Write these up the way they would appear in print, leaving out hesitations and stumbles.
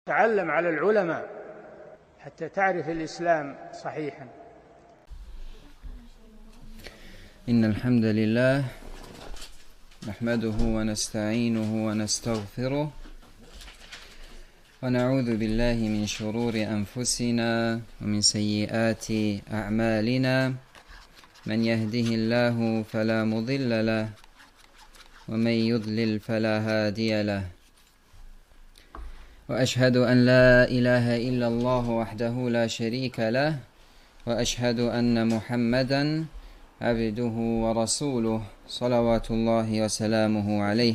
تعلم على العلماء حتى تعرف الإسلام صحيحا. إن الحمد لله نحمده ونستعينه ونستغفره ونعوذ بالله من شرور أنفسنا ومن سيئات أعمالنا. من يهده الله فلا مضل له ومن يضلل فلا هادي له. وأشهد أن لا إله إلا الله وحده لا شريك له وأشهد أن محمدا عبده ورسوله صلوات الله وسلامه عليه.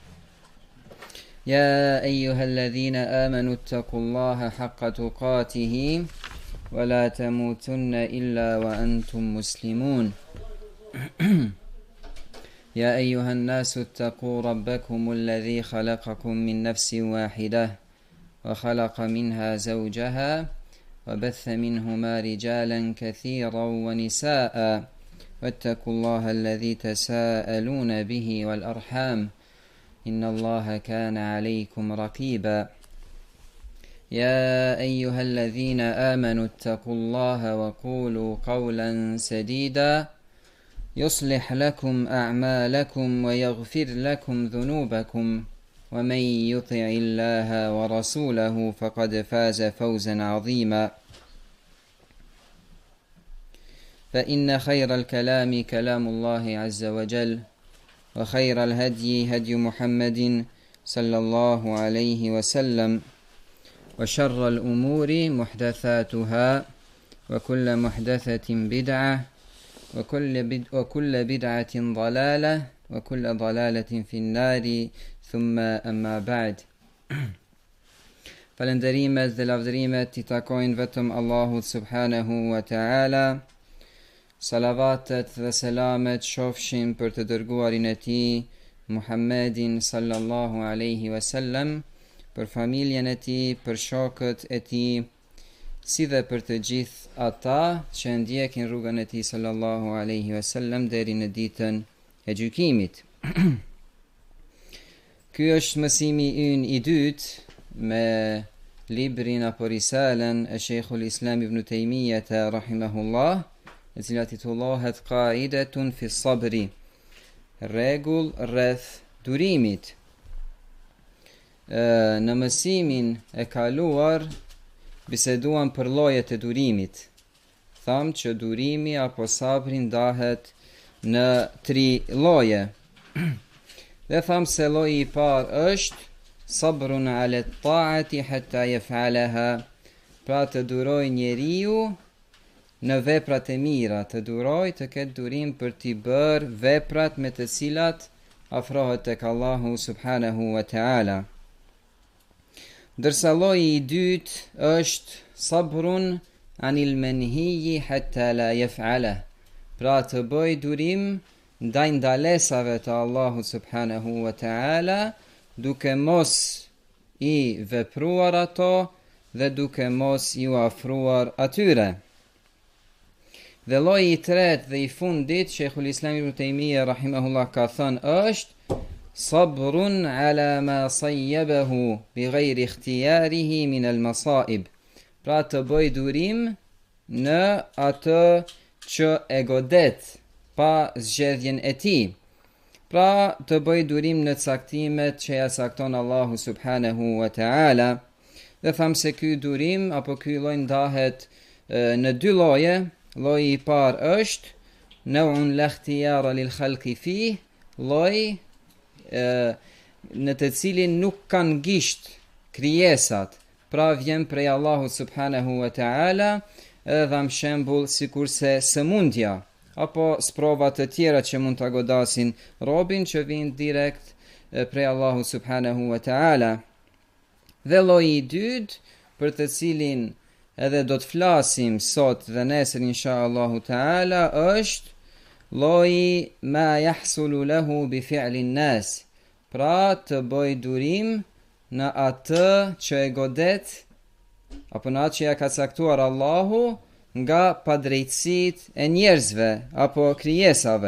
يا أيها الذين آمنوا اتقوا الله حق تقاته ولا تموتن إلا وأنتم مسلمون. يا أيها الناس اتقوا ربكم الذي خلقكم من نفس واحدة وخلق منها زوجها وبث منهما رجالا كثيرا ونساء واتقوا الله الذي تساءلون به والأرحام إن الله كان عليكم رقيبا. يا أيها الذين آمنوا اتقوا الله وقولوا قولا سديدا يصلح لكم أعمالكم ويغفر لكم ذنوبكم ومن يطع الله ورسوله فقد فاز فوزا عظيما. فإن خير الكلام كلام الله عز وجل وخير الهدي هدي محمد صلى الله عليه وسلم وشر الأمور محدثاتها وكل محدثة بدعة وكل بدعة ضلالة وكل ضلالة في النار ثم أما بعد. Falënderimet dhe lavdërimet I takojnë vetëm Allahut subhanahu wa ta'ala. Salavatet dhe selamet shofshin për të dërguarin e tij Muhammedin sallallahu alaihi wasallam, për familjen e tij, për shokët e tij, si dhe për të gjithë ata që ndjekin rrugën e tij sallallahu alaihi wasallam deri në ditën e gjykimit. Ky është mësimi ynë I dytë me librin apo risalen e Sheikhul Islam Ibn Taymiyah rahimahullah, e cila titullohet Qaidatun fi sabri, rregull rreth durimit. Në mësimin e kaluar biseduam për llojet e durimit. Tham që durimi apo sabri ndahet në 3 lloje. Dhe tham se lloji I parë është sabrun ala ta'ati hatta yaf'alaha, pra të duroj njeriu në veprat e mira, të duroj të ketë durim për t'i bërë veprat me të cilat afrohet tek Allahu subhanahu wa ta'ala. Ndërsa lloji I dytë është sabrun anil manhiji hatta la yaf'ala, pra të bëj durim ndaj ndalesave të Allahut subhanahu wa ta'ala, duke mos I vepruar ato dhe duke mos I afruar atyre. Dhe lloji I tretë dhe I fundit, Sheikhul Islam Ibn Taymiyah rahimahullah ka thënë është sabrun ala ma sayyabahu bighayri ikhtiyarihi min al-masa'ib, pra të bëj durim në atë që e godet pa zgjedhjen e tij, pra të bëj durim në caktimet që ja cakton Allahu subhanahu wa ta'ala. Dhe tham se ky durim apo ky lloj ndahet në 2 lloje. Lloji I parë është naw'un la ikhtiyara lil khalqi fih, lloj në të cilin nuk kanë gisht krijesat, pra vjen prej Allahut subhanahu wa ta'ala, edhe dham shembull sikurse sëmundja apo sprova të tjera që mund ta godasin robin, që vijnë direkt prej Allahut subhanahu wa ta'ala. Dhe lloji I dytë, për të cilin edhe do të flasim sot dhe nesër inshallahu ta'ala, është lloji ma yahsulu lahu bi fi'li an-nas, pra të bëj durim në atë që e godet apo në atë që ja ka caktuar Allahu nga padrejtësit e njerëzve apo krijesave.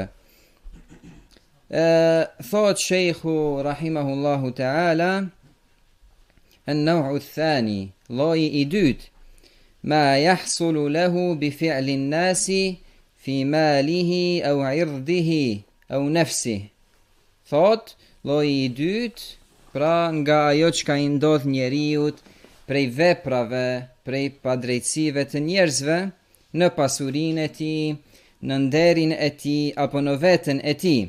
Thot Sheikhu rahimahullahu ta'ala, النوع الثاني lloji i dyt ما يحصل له بفعل الناس في ماله أو عرضه أو نفسه. Thot, lloji i dyt, pra nga ajo që ka i ndodh njeriut prej veprave, prej padrejtësive të njerëzve në pasurinë e tij, në nderin e tij apo në veten e tij.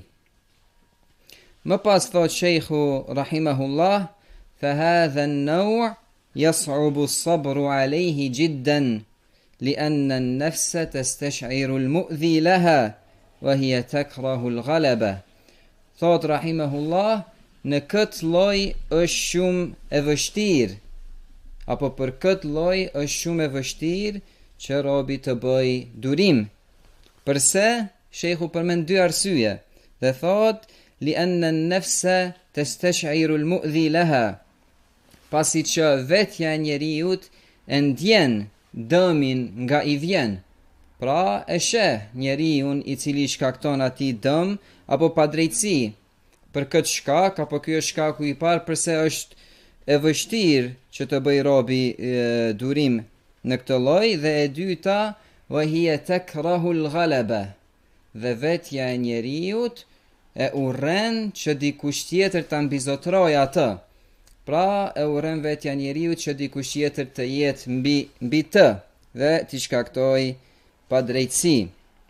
Më pas thot Sheikhu rahimahullah, فهذا النوع يصعب الصبر عليه جدا لأن النفس تستشعر المؤذي لها وهي تكره الغلبة. Thot rahimahullah, në këtë lloj është shumë e vështirë, apo për këtë lloj është shumë e vështirë që robi të bëj durim. Përse? Sheikhu përmend dy arsye dhe thot لأن النفس تستشعر المؤذي لها, pasi që vetja e njeriut e ndjen dëmin nga i vjen. Pra e sheh njeriun i cili shkakton atij dëm apo padrejtësi. Për këtë shkak, apo ky është shkaku i parë pse është e vështirë që të bëj robi durim në këtë lloj, dhe e dyta وهي تكره الغلبة, dhe vetja e njeriut e urren që dikush tjetër ta mbizotrojë atë. Pra e urren vetja e njeriut që dikush tjetër të jetë mbi të dhe t'i shkaktoj padrejtësi.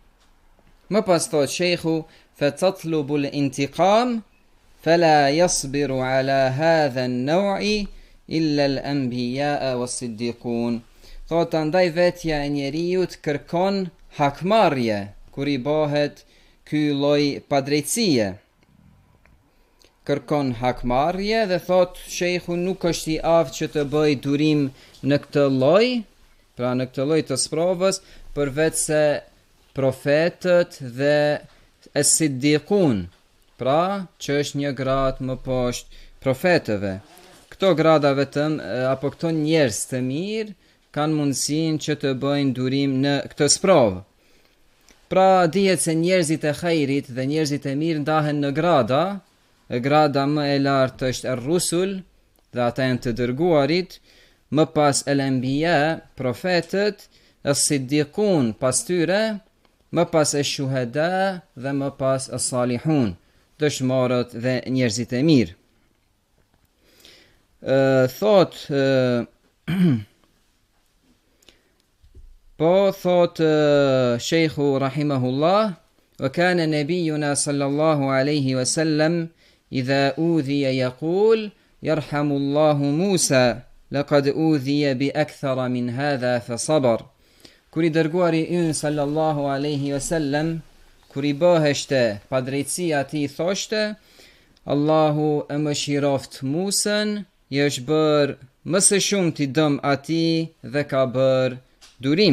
Më pas thot Sheikhu, فَتَطْلُبُ الْإِنْتِقَامِ فَلَا يَصْبِرُ عَلَى هَذَا النَّوْعِ إِلَّا الْأَنْبِيَاءَ وَالصِّدِّقُونَ. Thot, andaj vetja e njeriut kërkon hakmarrje kur i bëhet ky lloj padrejtësie. Kërkon hakmarrje dhe thot Sheikhu nuk është i aftë që të bëj durim në këtë lloj, pra në këtë lloj të sprovës, përveç se profetët dhe as-siddiqun, pra që është një gradë më poshtë profetëve. Këto grada vetëm apo këto njerëz të mirë kanë mundësinë që të bëjnë durim në këtë sprovë. Pra dihet se njerëzit e khairit dhe njerëzit e mirë ndahen në grada. Grada më e lartë është ar-rusul, dhe ata janë të dërguarit, më pas el-anbiya, profetët, as-siddiqun pas tyre, më pas ash-shuhada dhe më pas as-salihun, dëshmorët dhe njerëzit e mirë. Thot Sheikhu rahimahullah, وكان نبينا صلى الله عليه وسلم إذا أوذي يقول يرحم الله موسى لقد أوذي بأكثر من هذا فصبر. Kur i dërguari ynë sallallahu alaihi wasallam, kur i bëheshte padrejtësia ati thoshte, Allahu e mëshiroft Musën, i është bërë më së shumti dëm ati dhe ka bërë durim.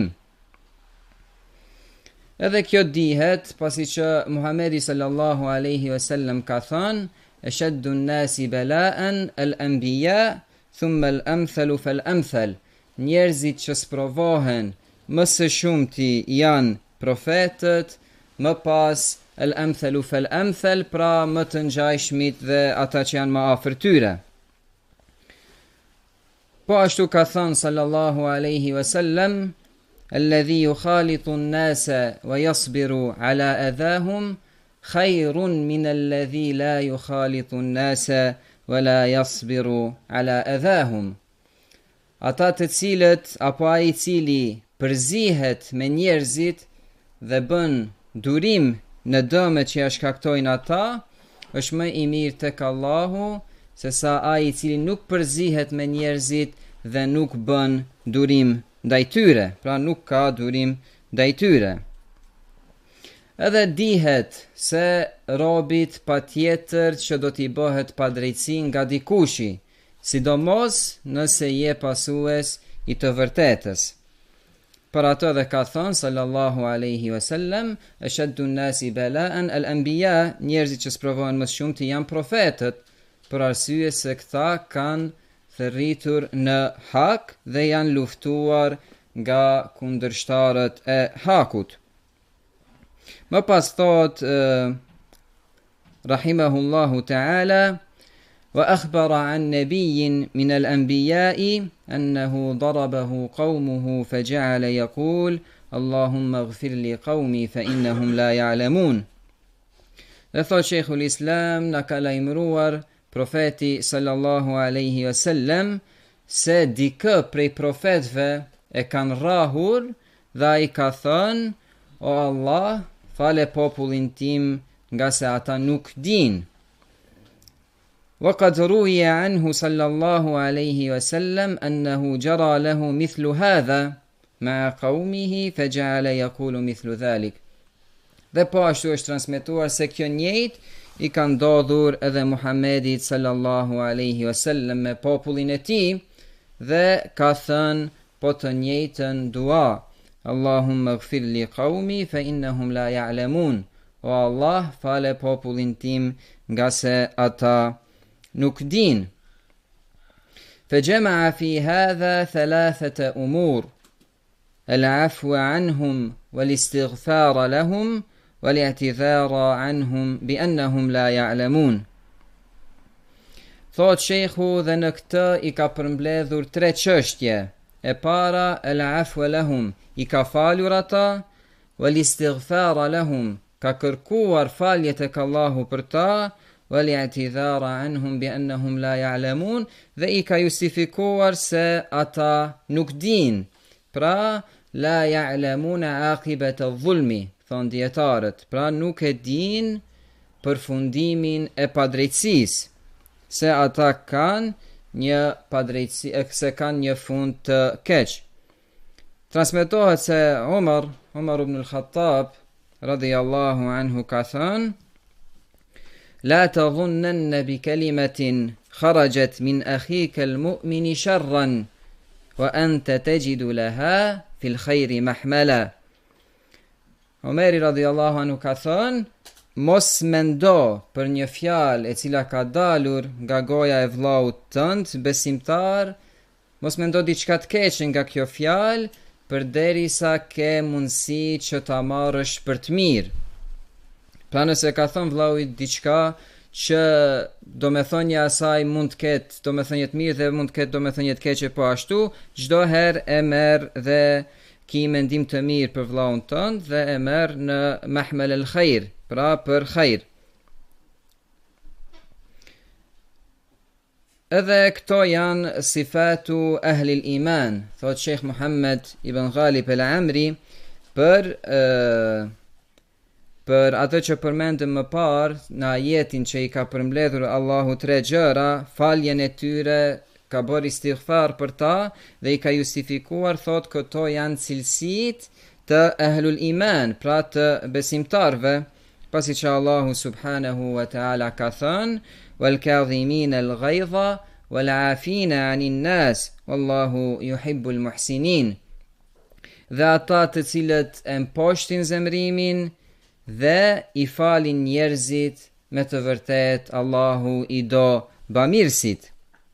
Edhe kjo dihet pasi që Muhamedi sallallahu alaihi wasallam ka thënë ashaddu an-nasi bala'an al-anbiya thumma al-amthalu fal-amthal. Njerëzit që sprovohen më së shumti janë profetët, më pas al-amthalu fal-amthal, pra më të ngjajshmit dhe ata që janë më afër tyre. Po ashtu ka thënë sallallahu alaihi wasallam, الذي يخالط الناس ويصبر على أذاهم خير من الذي لا يخالط الناس ولا يصبر على أذاهم. Ata të cilët apo ai i cili përzihet me njerëzit dhe bën durim në dëmet që ja shkaktojnë ata, është më i mirë tek Allahu se sa ai i cili nuk përzihet me njerëzit dhe nuk bën durim ndaj tyre, pra nuk ka durim ndaj tyre. Edhe dihet se robit patjetër që do t'i bëhet padrejtësi nga dikushi, sidomos nëse je pasues i të vërtetës. Për ato dhe ka thënë sallallahu alaihi wasallam, ashaddu an-nasi bala'an al-anbiya, njerëzit që sprovohen më shumë të janë profetët, për arsye se këta kanë thërritur në hak dhe janë luftuar nga kundërshtarët e hakut. Më pas thot rahimahullahu ta'ala, وأخبر عن نبي من الأنبياء أنه ضربه قومه فجعل يقول اللهم اغفر لقومي فإنهم لا يعلمون. Dhe thot Sheikhul Islam na ka lajmëruar profeti sallallahu alaihi wasallam se dikë prej profetëve e kanë rrahur dhe ai ka thënë: O Allah, fale popullin tim nga se ata nuk din. وقد روي عنه صلى الله عليه وسلم أنه جرى له مثل هذا مع قومه فجعل يقول مثل ذلك. Dhe po ashtu është transmetuar se kjo njëjtë i ka ndodhur edhe Muhammedit sallallahu alaihi wasallam me popullin e tij dhe ka thënë po të njëjtën dua: Allahumma ighfir li qaumi fa innahum la ya'lamun. O Allah, fale popullin tim nga se ata nuk din. فجمع في هذا 3 أمور: العفو عنهم والاستغفار لهم والاعتذار عنهم بأنهم لا يعلمون. Thot Sheikhu dhe në këtë i ka përmbledhur 3 çështje. E para, el-afwa lahum, i ka falur ata, wal-istighfara lahum, ka kërkuar falje tek Allahu për ta, wal-i'tidhara anhum bi annahum la ya'lamun, dhe i ka justifikuar se ata nuk din. Pra, la ya'lamuna aqibata adh-dhulmi, thon dietarët, pra nuk e din përfundimin e padrejtësisë, se ata kanë një padrejtësi, se kanë një fund të keq. Transmetohet se Umar ibn al-Khattab radiyallahu anhu ka thënë: لا تظنن بكلمة خرجت من أخيك المؤمن شرا وأنت تجد لها في الخير محملا. Omeri radhiyallahu anhu ka thënë: mos mendo për një fjalë e cila ka dalur nga goja e vllaut tënd besimtar, mos mendo diçka të keqe nga kjo fjalë, përderisa ke mundësi që ta marrësh për të mirë. Pra nëse ka thënë vllaut diçka që domethënia e saj mund të ketë domethënie të mirë dhe mund të ketë domethënie të keqe, po ashtu çdo herë e merr dhe ki mendim të mirë për vllaun tënd dhe e merr në mahmel el khair, pra për khair. Edhe këto janë sifatu ahli l-iman, thot Sheikh Muhammad ibn Ghalib el-Amri për atë që përmendëm më parë në ajetin që i ka përmbledhur Allahu 3 gjëra, faljen e tyre, ka bërë istighfar për ta dhe i ka justifikuar, thot këto janë cilësit të ahlul iman, pra të besimtarve, pasi që Allahu subhanahu wa ta'ala ka thënë: wal kadhimin al ghayza wal afina anin nas wallahu yuhibbul muhsinin. Dhe ata të cilët e mposhtin zemrimin dhe i falin njerëzit, me të vërtet Allahu i do bamirësit.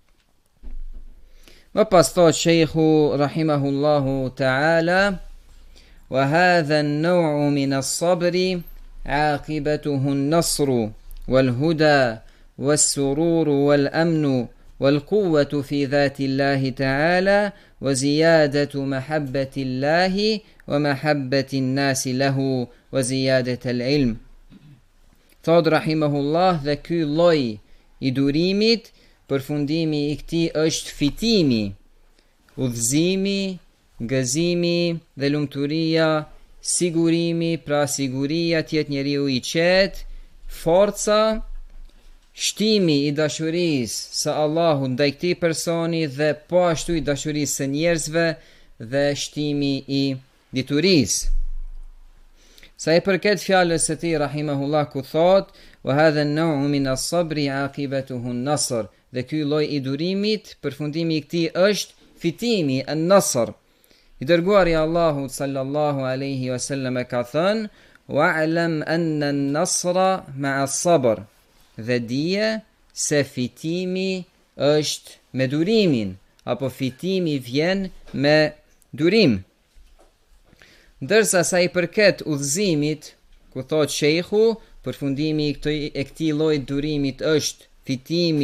Më pas thot Sheikhu rahimahullahu ta'ala: wa hadha an-naw'u min as-sabri aqibatuhu an-nasru wal-huda was-sururu wal-amnu wal-quwwatu fi dhati Allahi ta'ala wa ziyadatu mahabbati Allahi wa mahabbati an-nasi lahu wa ziyadat al-ilm. Thot rahimahullah, dhe ky lloj i durimit, përfundimi i këtij është fitimi, udhëzimi, gëzimi dhe lumturia, sigurimi, pra siguria të jetë njeriu i qetë, forca, shtimi i dashurisë së Allahut ndaj këtij personi dhe po ashtu i dashurisë së njerëzve dhe shtimi i diturisë. Sa i përket fjalës së tij rahimahullah ku thot: wa hadha an-naw'u min as-sabri aqibatuhu an-nasr, dhe ky lloj i durimit, përfundimi i këtij është fitimi, an-nasr. I dërguari i Allahut sallallahu alaihi wasallam ka thënë: wa'lam anna an-nasra ma'a as-sabr, dhe dije se fitimi është me durimin, apo fitimi vjen me durim. Ndërsa sa i përket udhëzimit, ku thot Sheikhu, përfundimi i këtij lloji durimit është fitimi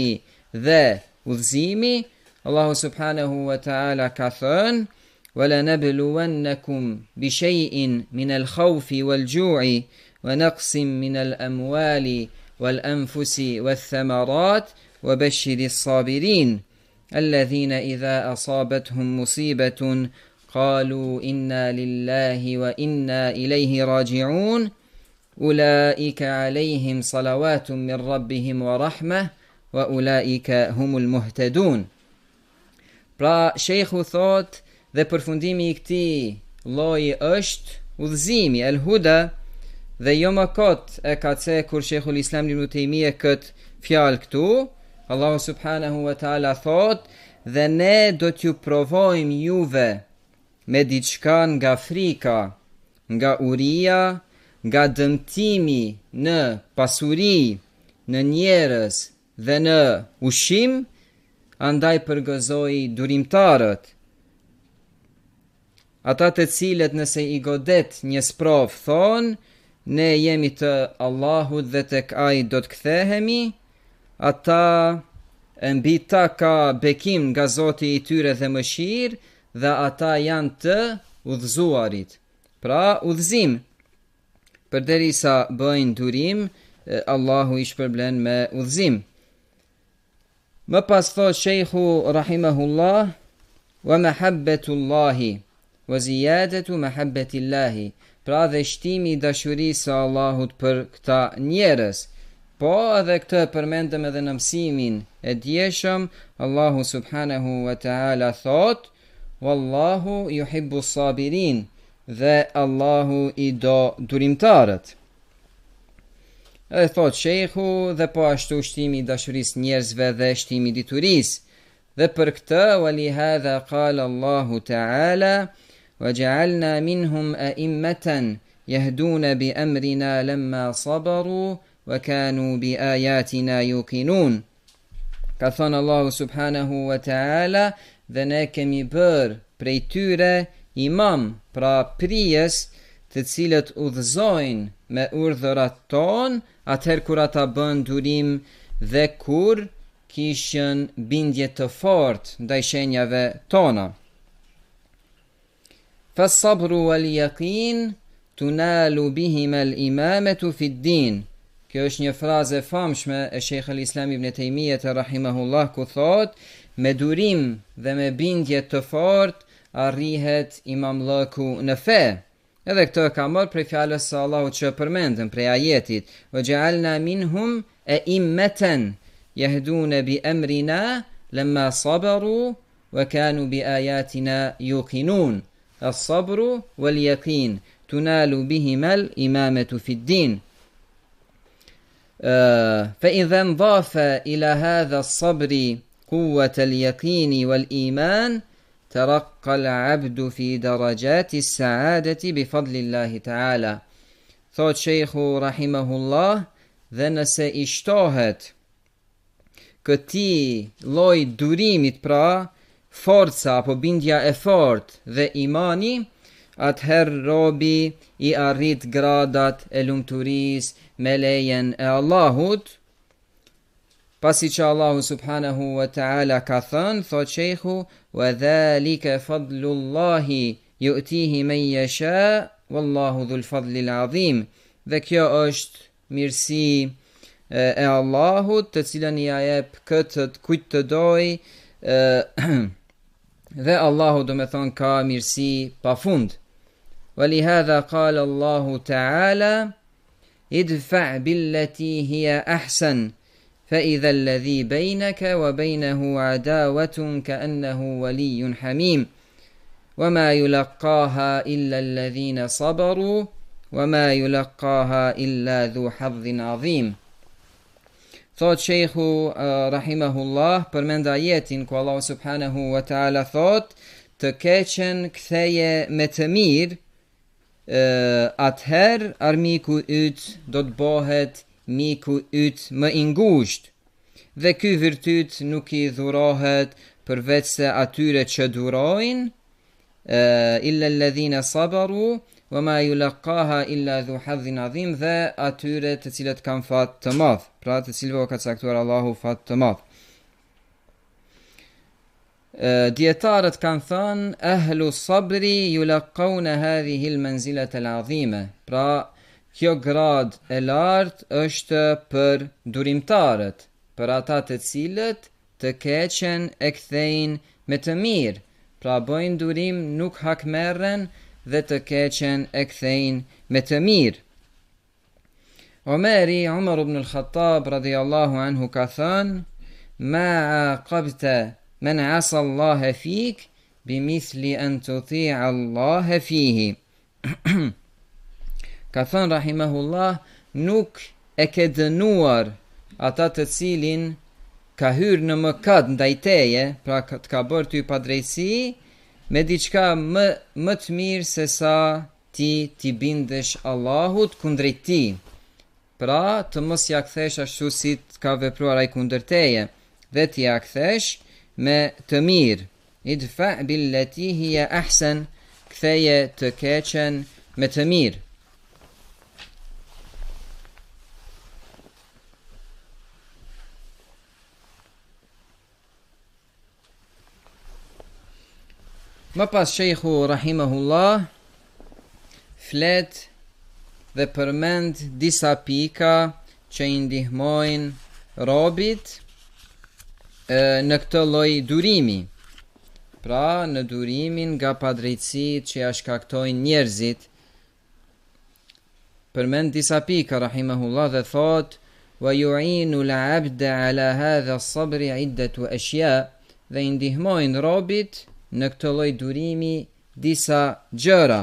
dhe udhëzimi, Allahu subhanahu wa ta'ala ka thënë: وَلَنَبْلُوَنَّكُمْ بِشَيْءٍ مِنَ الْخَوْفِ وَالْجُوعِ وَنَقْصٍ مِنَ الْأَمْوَالِ وَالْأَنْفُسِ وَالثَّمَرَاتِ وَبَشِّرِ الصَّابِرِينَ الَّذِينَ إِذَا أَصَابَتْهُمْ مُصِيبَةٌ قَالُوا إِنَّا لِلَّهِ وَإِنَّا إِلَيْهِ رَاجِعُونَ أُولَٰئِكَ عَلَيْهِمْ صَلَوَاتٌ مِّن رَّبِّهِمْ وَرَحْمَةٌ وَأُولَٰئِكَ هُمُ الْمُهْتَدُونَ. Pra, shejhu thot, dhe përfundimi i këtij lloji është udhëzimi, el-huda, dhe jo më kot e ka cekur Shejkhul Islam Ibn Taymije këtë fjalë këtu. Allahu subhanahu wa ta'ala thot: dhe ne do t'ju provojmë juve me diçka nga frika, nga uria, nga dëmtimi në pasuri, në njerëz dhe në ushqim, andaj përgëzoi durimtarët. Ata të cilët nëse i godet një sprov thonë, ne jemi të Allahut dhe tek ai do të kthehemi, ata mbi ta ka bekim nga Zoti i tyre dhe mëshirë, dhe ata janë të udhëzuarit. Pra, udhëzim. Përderisa bëjnë durim, Allahu i shpërblen me udhëzim. Më pas thot Shejhu rahimahullah: wa mahabbetullahi wa ziyadatu mahabbetillahi. Pra dhe shtimi i dashurisë së Allahut për këta njerëz. Po edhe këtë përmendëm edhe në mësimin e djeshëm. Allahu subhanahu wa ta'ala thot: wallahu yuhibbu sabirin, dhe Allahu i do durimtarët. Edhe thot shejhu, dhe po ashtu shtimi i dashurisë njerëzve dhe shtimi i diturisë. Dhe për këtë, walihadha qala Allahu ta'ala: وَجَعَلْنَا مِنْهُمْ أَئِمَّةً يَهْدُونَ بِأَمْرِنَا لَمَّا صَبَرُوا وَكَانُوا بِآيَاتِنَا يُوقِنُونَ. Ka thënë Allahu subhanahu wa ta'ala: dhe ne kemi bërë prej tyre imam, pra prijes, të cilët udhëzojnë me urdhërat ton, atëherë kur ata bën durim dhe kur kishën bindje të fortë ndaj shenjave tona. فَالصَّبْرُ وَالْيَقِينُ تُنَالُ بِهِمَا الْإِمَامَةُ فِي الدِّينِ. Kjo është një frazë e famshme e Shejkhul Islam Ibn Taymije rahimahullah, ku thot: me durim dhe me bindje të fortë arrihet imamllëku në fe. Edhe këtë ka marrë prej fjalës së Allahut që përmendëm prej ajetit: وَجَعَلْنَا مِنْهُمْ أَئِمَّةً يَهْدُونَ بِأَمْرِنَا لَمَّا صَبَرُوا وَكَانُوا بِآيَاتِنَا يُوقِنُونَ. الصبر واليقين تنال بهما الإمامة في الدين. فإذا انضاف إلى هذا الصبر قوة اليقين والإيمان ترقى العبد في درجات السعادة بفضل الله تعالى. Thot Shejhu rahimahullah, dhe nëse i shtohet këtij lloj durimit, pra forca apo bindja e fortë dhe imani, atëherë robi i arrit gradat e lumturisë me lejen e Allahut, pasi që Allahu subhanahu wa ta'ala ka thënë, thot shejhu: wa dhalika fadlullahi yu'tihi man yasha wallahu dhul fadlil azim. Dhe kjo është mirësi e Allahut, të cilën i jep këtë kujt të dojë, dhe Allahu do me thonë ka mirësi pa fund. Walihadha qala Allahu ta'ala: idfa' billati hiya ahsan fa idha alladhi baynaka wa baynahu adawatun ka'annahu waliyyun hamim wama yulaqqaha illa alladhina sabaru wama yulaqqaha illa dhu hadhin azim. Thot Shejhu rahimahullah, përmend ajetin ku Allah subhanahu wa ta'ala thot: të keqen ktheje me të mirë, atëherë armiku yt do të bëhet miku yt më i ngushtë, dhe ky virtyt nuk i dhurohet përveç se atyre që durojnë, illa alladhina sabaru wama yulaqqaha illa dhu hadhin azim, dhe atyre të cilët kanë fat të madh, pra të cilëve ka caktuar Allahu fat të madh. Djetarët kanë thënë, ahlu sabri yulaqawna hadhihi al-manzilata al-azima. Pra, kjo grad e lartë është për durimtarët, për ata të cilët të keqen e kthejnë me të mirë. Pra bojnë durim, nuk hakmerren dhe të keqen e kthejnë me të mirë. Umar ibn al-Khattab radhiyallahu anhu ka thënë, ma aqabta man asa Allah fik bimithli an tuti'a Allah fihi. Ka thënë rahimahullah, nuk e ke dënuar ata të cilin ka hyrë në mëkat ndaj teje, pra të ka bërë ty padrejtësi, me diçka më të mirë se sa ti bindesh Allahut kundrejt ti. Pra të mos ja kthesh ashtu si të ka vepruar ai kundër teje, dhe ti ja kthesh me të mirë. Idfa billati hiya ahsan, ktheje të keqen me të mirë. Më pas shejhu rahimahullah flet dhe përmend disa pika që i ndihmojnë robit në këtë lloj durimi. Pra në durimin nga padrejtësitë që ja shkaktojnë njerëzit. Përmend disa pika rahimahullah dhe thot, wa yu'inu al-'abda 'ala hadha as-sabri 'iddatu ashya, dhe i ndihmojnë robit në këtë lloj durimi disa gjëra.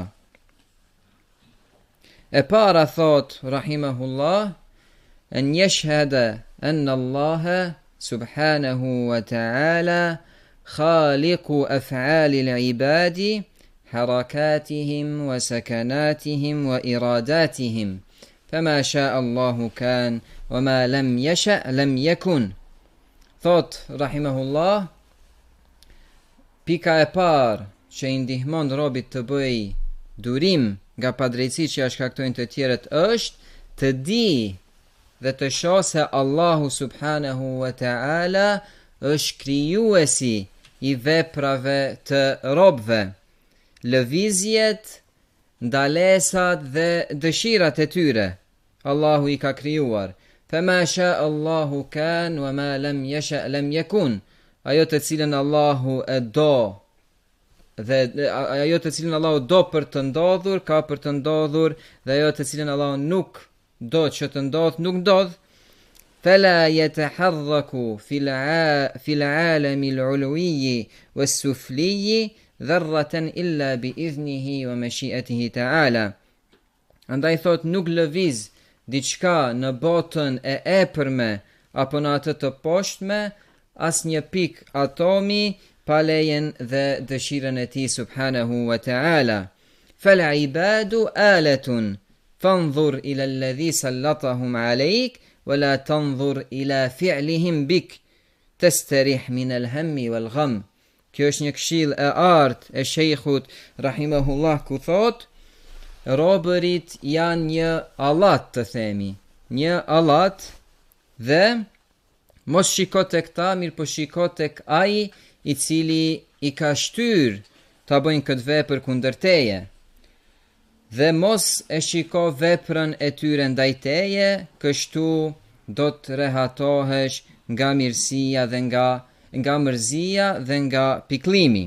E para thot rahimahullah, an yashhada anna Allah subhanahu wa ta'ala khaliqu af'ali al-ibadi harakatihim wa sakanatihim wa iradatihim, fama sha'a Allah kan wa ma lam yasha' lam yakun. Thot rahimahullah, pika e parë që i ndihmon robit të bëj durim nga padrejtësitë që ja shkaktojnë të tjerët është të di dhe të shohë se Allahu subhanahu wa ta'ala është krijuesi i veprave të robëve, lëvizjet, ndalesat dhe dëshirat e tyre. Allahu i ka krijuar. Fama sha Allahu kan wa ma lam yasha lam yakun. Ajo të cilën Allahu e do dhe ajo të cilën Allahu do për të ndodhur, ka për të ndodhur, dhe ajo të cilën Allahu nuk do që të ndodh, nuk ndodh. Fala yataharraku fil alami al-ulwi was-sufli dharratan illa bi idhnihi wa mashi'atihi ta'ala. Andaj thot, nuk lëviz diçka në botën e epërme apo në atë të poshtme, as një pik atomi pa lejen dhe dëshirën e tij subhanahu wa ta'ala. Fal ibadu alatun fanzur ila alladhi sallatahum alayk wa la tanzur ila fi'lihim bik tastarih min al-hammi wal gham. Kjo është një këshill e artë e shejkhut rahimahullah, ku thot, robërit janë një allat, të themi, një allat, dhe mos shiko tek ta, mirë po shiko tek ai i cili i ka shtyr ta bëjnë këtë vepër kundër teje. Dhe mos e shiko veprën e tyre ndaj teje, kështu do të rehatohesh nga mirësia dhe nga mërzia dhe nga piklimi.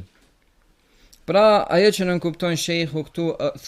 Pra, ajo që nënkupton shejhu këtu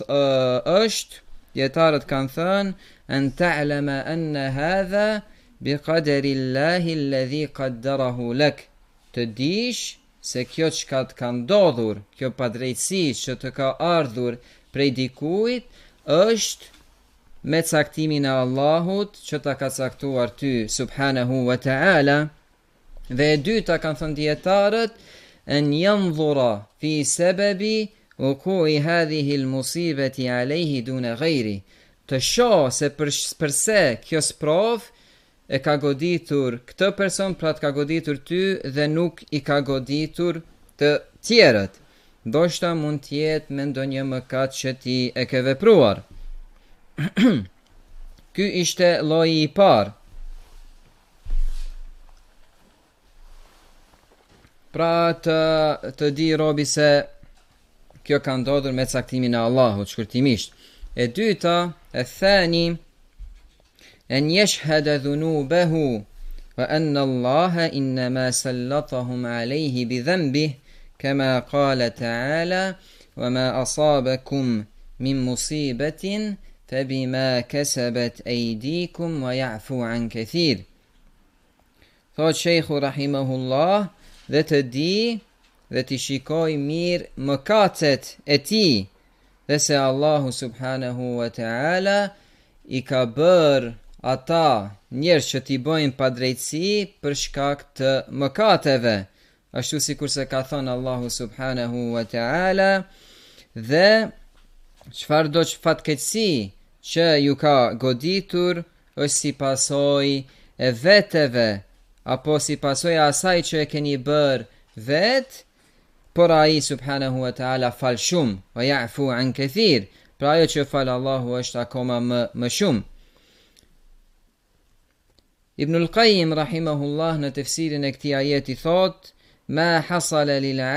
është, dietarët kanë thënë, an ta'lama anna hadha bi qadari Allahi alladhi qaddarahu lak. Të dish se kjo çka të ka ndodhur, kjo padrejtësi që të ka ardhur prej dikujt, është me caktimin e Allahut që ta ka caktuar ty subhanahu wa ta'ala. Dhe e dyta, kanë thënë dietarët, an yanzura fi sababi wuqu'i hadhihi al-musibati alayhi duna ghayri. Të shoh se përse kjo sprov e ka goditur këtë person, pra të ka goditur ty dhe nuk i ka goditur të tjerët. Ndoshta mund të jetë me ndonjë mëkat që ti e ke vepruar. Ky ishte lloji i parë. Pra të di robi se kjo ka ndodhur me caktimin e Allahut, shkurtimisht. E dyta, e thani, en yashhada dhunubahu wa anna Allaha innama sallatahum alayhi bi dhanbihi kama qala ta'ala wa ma asabakum min musibatin fabima kasabat aydikum wa ya'fu an kathir. Thot Sheikhu rahimahullah, dhe të di dhe të shikoj mirë mëkatet e ti, dhe se Allahu subhanahu wa ta'ala i ka bërë ata njerëz që t'i bojnë padrejtësi për shkak të mëkateve, ashtu si kurse ka thënë Allahu subhanahu wa ta'ala, dhe çfarëdo fatkeqësi që ju ka goditur është si pasojë e veteve, apo si pasojë e asaj që e keni bërë vetë, por ai subhanahu wa ta'ala fal shumë, wa ya'fu an kathir, pra ajo që fal Allahu është akoma më shumë. Ibn al-Qayyim rahimahullah në tefsirin e këtij ajeti thot: ma hasala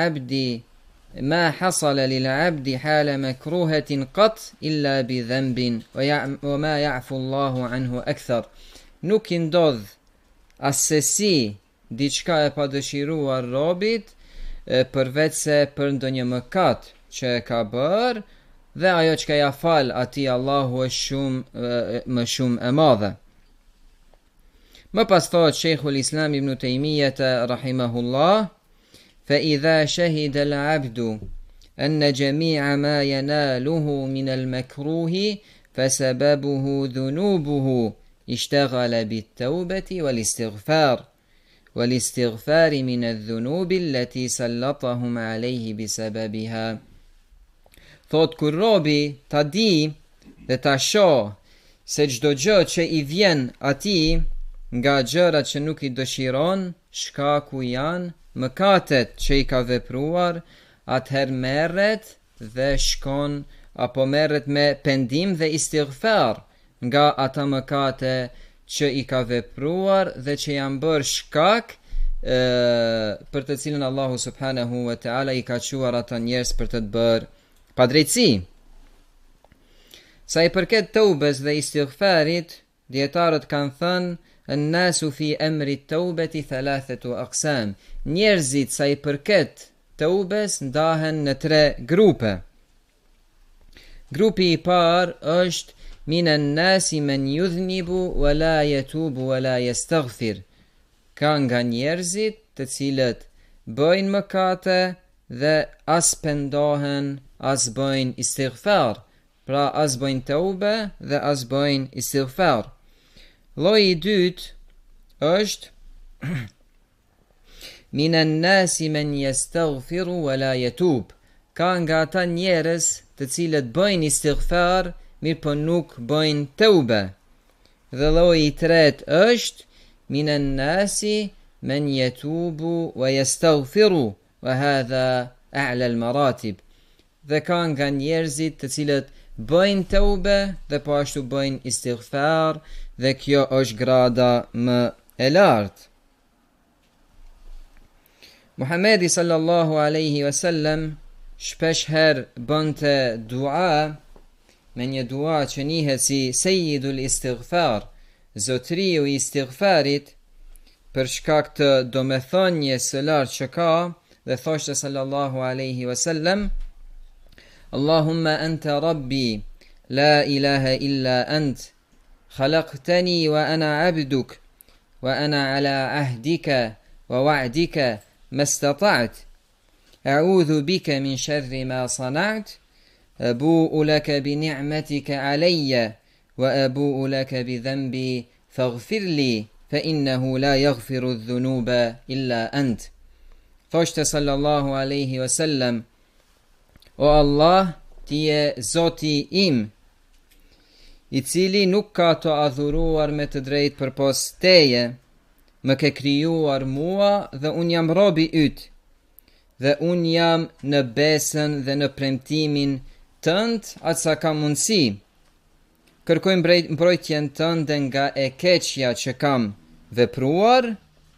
lil 'abdi hala makruhatin qat illa bi dhanbin wa ma ya'fu Allahu anhu akthar. Nuk i ndodh asesi diçka e padëshiruar robit përveç se për ndonjë mëkat që ka bërë, dhe ajo që ka ja fal atij Allahu është më shumë e madhe. Më pas thot Sheikhul Islam Ibn Taymiyah rahimahullah: fa idha shahida al-'abdu anna jami'a ma yanaluhu min al-makruhi fasababuhu dhunubuhu ishtaghala bit-tawbati wal-istighfar والاستغفار من الذنوب التي سلطهم عليه بسببها. Thot kur robi ta di dhe ta shoh se çdo gjë që i vjen atij nga gjërat që nuk i dëshiron, shkaku janë mëkatet që i ka vepruar, atëherë merret dhe shkon apo merret me pendim dhe istighfar nga ata mëkate që i ka vepruar dhe që janë bërë shkak për të cilën Allahu subhanahu wa ta'ala i ka quar ata njerëz për të bërë padrejtësi. Sa i përket tawbes dhe istighfarit, dietarët kanë thënë: an-nasu fi amri at-tawbati thalathatu aqsam. Njerëzit sa i përket tawbes ndahen në 3 grupe. Grupi i parë është min an-nasi man yudhnibu wa la yatubu wa la yastaghfir. Ka nga njerëzit të cilët bëjnë mëkate dhe as pendohen, as bëjnë istighfar, pra as bëjnë tawbe dhe as bëjnë istighfar. Lloji i dytë është min an-nasi man yastaghfiru wa la yatub. Ka nga ata njerëz të cilët bëjnë istighfar, mirë po nuk bëjnë tawbe. Dhe lloji i tretë është min an-nasi man yatubu wa yastaghfiru wa hadha a'la al-maratib. Dhe ka nga njerëzit të cilët bëjnë tawbe dhe po ashtu bëjnë istighfar, dhe kjo është grada më e lartë. Muhamedi sallallahu alaihi wasallam shpesh herë bënte dua me një dua që njihet si Sayyidul Istighfar, zotëriu i istighfarit, për shkak të domethënies së lartë që ka, dhe thoshte sallallahu alaihi wasallam: Allahumma anta rabbi la ilaha illa ant khalaqtani wa ana 'abduk wa ana 'ala ahdika wa wa'dika mastata'tu a'udhu bika min sharri ma sana'tu abu'u laka bi ni'matika 'alayya wa abu'u laka bi dhanbi faghfir li fa innahu la yaghfiru adh-dhunuba illa ant. Thoshte sallallahu alaihi wasallam: O Allah, ti je Zoti im, i cili nuk ka të adhuruar me të drejtë përpos teje, më ke krijuar mua dhe un jam robi yt, dhe un jam në besën dhe në premtimin tënd atë sa kam mundësi. Kërkoj mbrojtjen tënde nga e keqja që kam vepruar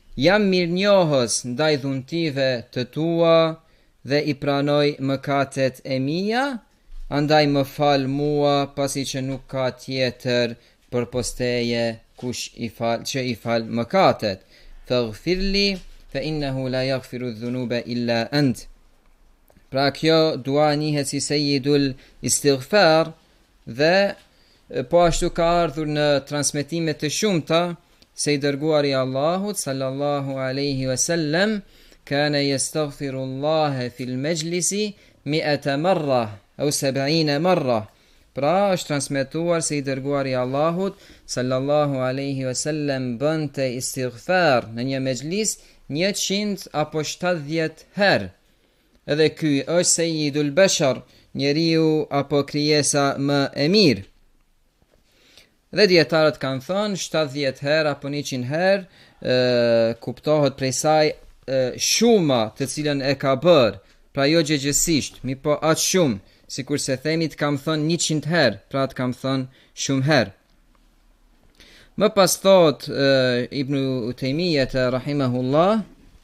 jam mirënjohës ndaj dhuntive të tua dhe i pranoj mëkatet e mia, andaj më fal mua, pasi që nuk ka tjetër përpos teje kush që i fal mëkatet. Faghfirli fa innahu la yaghfiru dhunuba illa ant. Pra kjo dua njihet si Sayyidul Istighfar dhe po ashtu ka ardhur në transmetime të shumta se i dërguari Allahut sallallahu alaihi wasallam kana yastaghfiru Allah fil majlisi 100 marra au 70 marra. Pra është transmetuar se i dërguari Allahut sallallahu alaihi wasallam bënte istighfar në një mejlis 100 apo 70 herë. Edhe ky është Sayyidul Bashar, njeriu apo krijesa më e mirë. Dhe dietarët kanë thënë 70 herë apo 100 herë kuptohet prej saj shuma të cilën e ka bërë, pra jo gjëgjësisht, mi po atë shumë, sikur se themi të kam thënë 100 herë, pra të kam thënë shumë herë. Më pas thot Ibn Taymiyyah rahimahullah,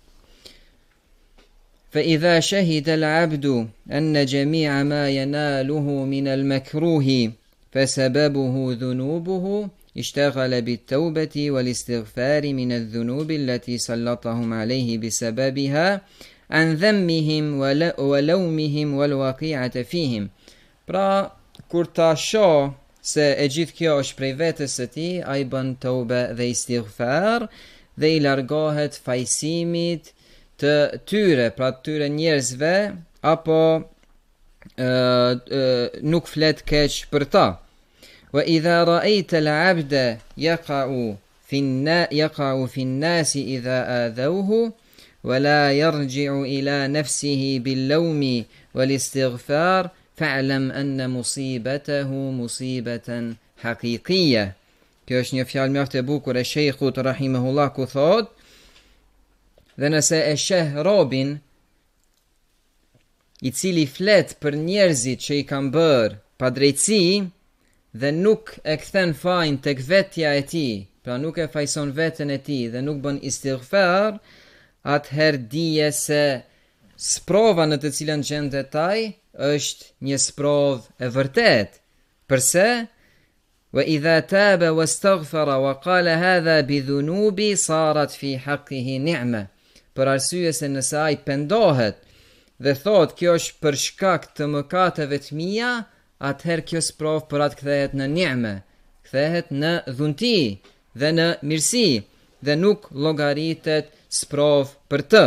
فإذا شهد العبد أن جميع ما يناله من المكروه فسببه ذنوبه اشتغل بالتوبة والاستغفار من الذنوب التي سلطهم عليه بسببها عن ذمهم ولومهم والواقعة فيهم. Pra, kur ta shoh se e gjithë kjo është prej vetës së tij, ai bën tobe dhe istighfar dhe i largohet fajsimit të tyre, pra të tyre njerëzve, apo nuk flet keq për ta. Wa idha ra'ayta al-'abda yaqa'u fi an-nas idha adhawhu wa la yarji'u ila nafsihi bil-lawmi wal-istighfar fa'lam anna musibatahu musibatan haqiqiyya. Kjo është një fjalë mjaft e bukur e shejkhut rahimahullah ku thot: dhe nëse e sheh robin i cili flet për njerëzit që i kanë bërë padrejtësi dhe nuk e kthen fajin tek vetja e tij, pra nuk e fajson veten e tij dhe nuk bën istighfar, atëherë dije se sprova në të cilën gjendet ai është një sprovë e vërtet. Përse? Wa idha taba wastaghfara wa qala hadha bi dhunubi sarat fi haqqihi ni'ma. Për arsye se nëse ai pendohet dhe thot kjo është për shkak të mëkateve të mia, atëherë kjo sprov për atë kthehet në ni'me, kthehet në dhunti dhe në mirësi dhe nuk llogaritet sprov për të.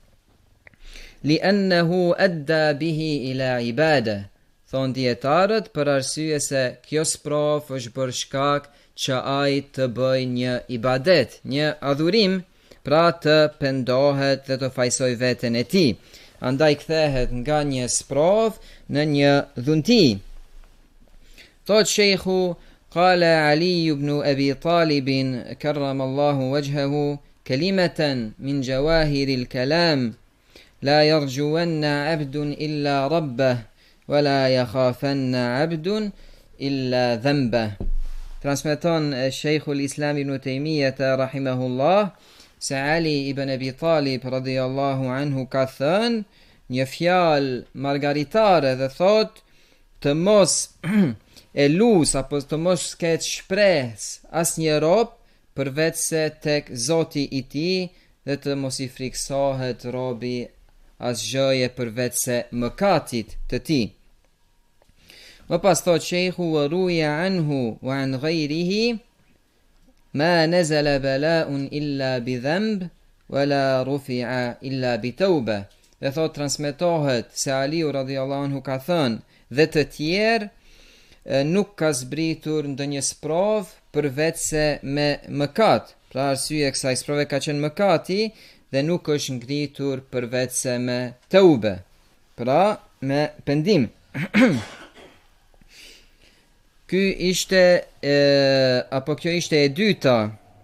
Li'annahu adda bihi ila ibada. Thon dietarët për arsye se kjo sprov është për shkak që ai të bëj një ibadet, një adhurim, pra të pendohet dhe të fajsoj veten e tij. Andaj kthehet nga një sprov në një dhunti. Thot sheikhu: qala Ali ibn Abi Talib karramallahu wajhahu kalimatan min jawahiril kalam la yarjuwanna 'abdun illa rabbah wa la yakhafanna 'abdun illa dhanbah. Transmeton sheikhul Islam ibn Taymiyyah rahimahullah se Ali ibn Abi Talib radhiyallahu anhu ka thënë një fjalë margaritare dhe thot: të mos e lus apo të mos ketë shpresë asnjë rob përveç se tek Zoti i tij dhe të mos i friksohet robi asgjëje përveç se mëkatit të tij. Më pas thot sheikhu: wa ruya anhu wa an ghayrihi ma nazala bala'un illa bi dhanb wa la rufi'a illa bi tawbah. Dhe thot transmetohet se Aliu radhiyallahu anhu ka thënë dhe të tjerë nuk ka zbritur ndonjë sprov përveç se me mëkat. Pra arsye kësaj sprove ka qenë mëkati dhe nuk është ngritur përveç se me tawbe, pra me pendim. Kjo ishte e dyta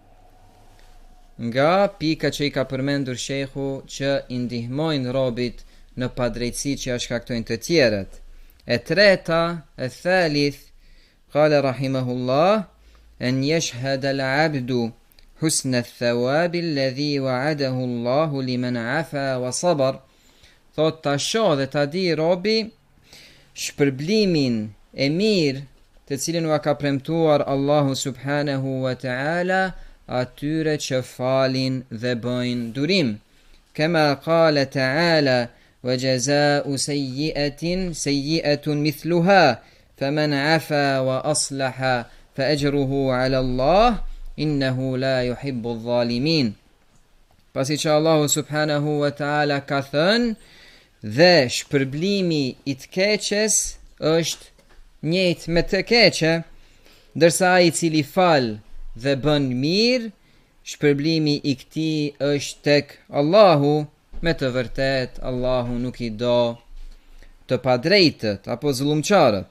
nga pika që i ka përmendur sheikhu që i ndihmojnë robit në padrejtësi që ja shkaktojnë të tjerët. E treta, e thalith, qala rahimahullah, an yashhad al-'abdu حسن الثواب الذي وعده الله لمن عفا وصبر. Thot ta shoh dhe ta di robi shpërblimin e mirë të cilin ua ka premtuar Allahu subhanahu wa ta'ala atyre që falin dhe bëjnë durim. Kema qala ta'ala wa jaza'u sayyi'atun mithluha faman afa wa aslaha fa ajruhu 'ala Allah innahu la yuhibbu adh-dhalimin. Pasi që Allahu subhanahu wa ta'ala ka thënë dhe shpërblimi i të keqes është njëjtë me të keqe, ndërsa ai i cili fal dhe bën mirë, shpërblimi i këtij është tek Allahu. Me të vërtet Allahu nuk i do të padrejtët apo zullumçarët.